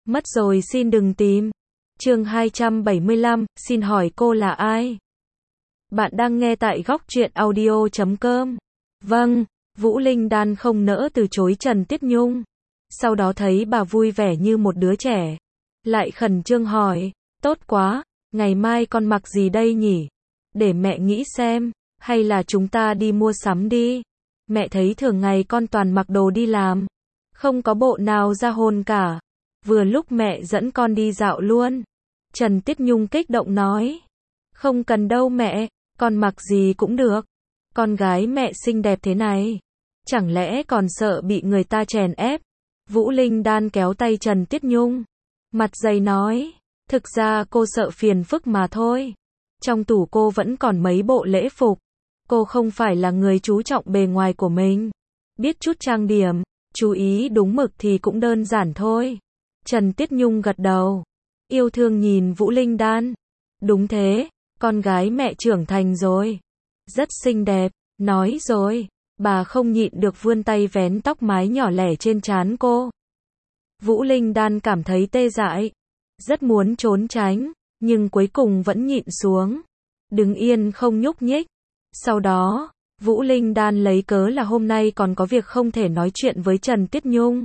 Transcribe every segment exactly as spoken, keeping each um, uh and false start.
Mất rồi xin đừng tìm. Chương hai trăm bảy mươi lăm, xin hỏi cô là ai? Bạn đang nghe tại góc truyện audio chấm com. Vâng, Vũ Linh Đan không nỡ từ chối Trần Tiết Nhung. Sau đó thấy bà vui vẻ như một đứa trẻ. Lại khẩn trương hỏi, tốt quá, ngày mai con mặc gì đây nhỉ? Để mẹ nghĩ xem, hay là chúng ta đi mua sắm đi? Mẹ thấy thường ngày con toàn mặc đồ đi làm. Không có bộ nào ra hồn cả. Vừa lúc mẹ dẫn con đi dạo luôn. Trần Tiết Nhung kích động nói. Không cần đâu mẹ, con mặc gì cũng được. Con gái mẹ xinh đẹp thế này. Chẳng lẽ còn sợ bị người ta chèn ép? Vũ Linh Đan kéo tay Trần Tiết Nhung. Mặt dày nói. Thực ra cô sợ phiền phức mà thôi. Trong tủ cô vẫn còn mấy bộ lễ phục. Cô không phải là người chú trọng bề ngoài của mình. Biết chút trang điểm, chú ý đúng mực thì cũng đơn giản thôi. Trần Tiết Nhung gật đầu. Yêu thương nhìn Vũ Linh Đan. Đúng thế, con gái mẹ trưởng thành rồi. Rất xinh đẹp, nói rồi. Bà không nhịn được vươn tay vén tóc mái nhỏ lẻ trên trán cô. Vũ Linh Đan cảm thấy tê dại. Rất muốn trốn tránh, nhưng cuối cùng vẫn nhịn xuống. Đứng yên không nhúc nhích. Sau đó, Vũ Linh Đan lấy cớ là hôm nay còn có việc không thể nói chuyện với Trần Tiết Nhung.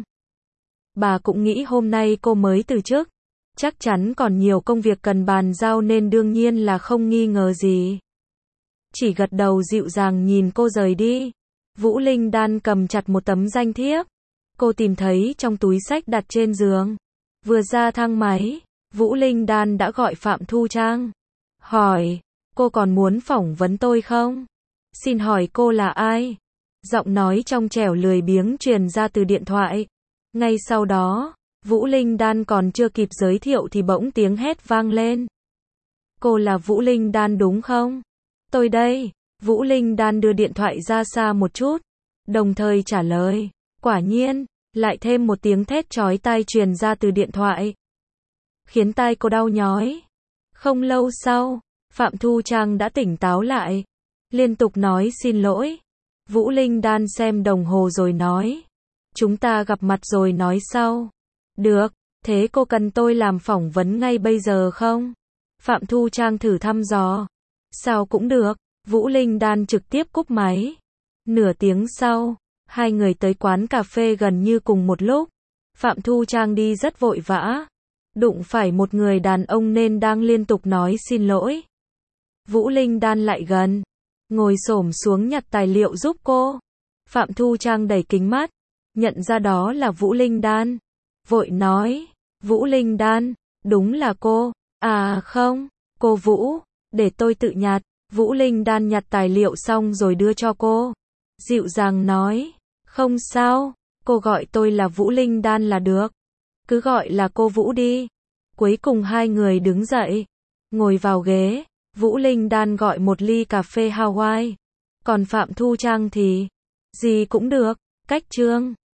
Bà cũng nghĩ hôm nay cô mới từ chức. Chắc chắn còn nhiều công việc cần bàn giao nên đương nhiên là không nghi ngờ gì. Chỉ gật đầu dịu dàng nhìn cô rời đi. Vũ Linh Đan cầm chặt một tấm danh thiếp. Cô tìm thấy trong túi xách đặt trên giường. Vừa ra thang máy, Vũ Linh Đan đã gọi Phạm Thu Trang. Hỏi, cô còn muốn phỏng vấn tôi không? Xin hỏi cô là ai? Giọng nói trong trẻo lười biếng truyền ra từ điện thoại. Ngay sau đó, Vũ Linh Đan còn chưa kịp giới thiệu thì bỗng tiếng hét vang lên. Cô là Vũ Linh Đan đúng không? Tôi đây. Vũ Linh Đan đưa điện thoại ra xa một chút, đồng thời trả lời. Quả nhiên, lại thêm một tiếng thét chói tai truyền ra từ điện thoại. Khiến tai cô đau nhói. Không lâu sau, Phạm Thu Trang đã tỉnh táo lại. Liên tục nói xin lỗi. Vũ Linh Đan xem đồng hồ rồi nói. Chúng ta gặp mặt rồi nói sau. Được, thế cô cần tôi làm phỏng vấn ngay bây giờ không? Phạm Thu Trang thử thăm dò. Sao cũng được, Vũ Linh Đan trực tiếp cúp máy. Nửa tiếng sau, hai người tới quán cà phê gần như cùng một lúc. Phạm Thu Trang đi rất vội vã. Đụng phải một người đàn ông nên đang liên tục nói xin lỗi. Vũ Linh Đan lại gần, ngồi xổm xuống nhặt tài liệu giúp cô. Phạm Thu Trang đẩy kính mắt, nhận ra đó là Vũ Linh Đan. Vội nói, Vũ Linh Đan, đúng là cô. À không, cô Vũ, để tôi tự nhặt. Vũ Linh Đan nhặt tài liệu xong rồi đưa cho cô. Dịu dàng nói, không sao, cô gọi tôi là Vũ Linh Đan là được. Cứ gọi là cô Vũ đi. Cuối cùng hai người đứng dậy, ngồi vào ghế. Vũ Linh Đan gọi một ly cà phê Hawaii. Còn Phạm Thu Trang thì, gì cũng được, cách chương.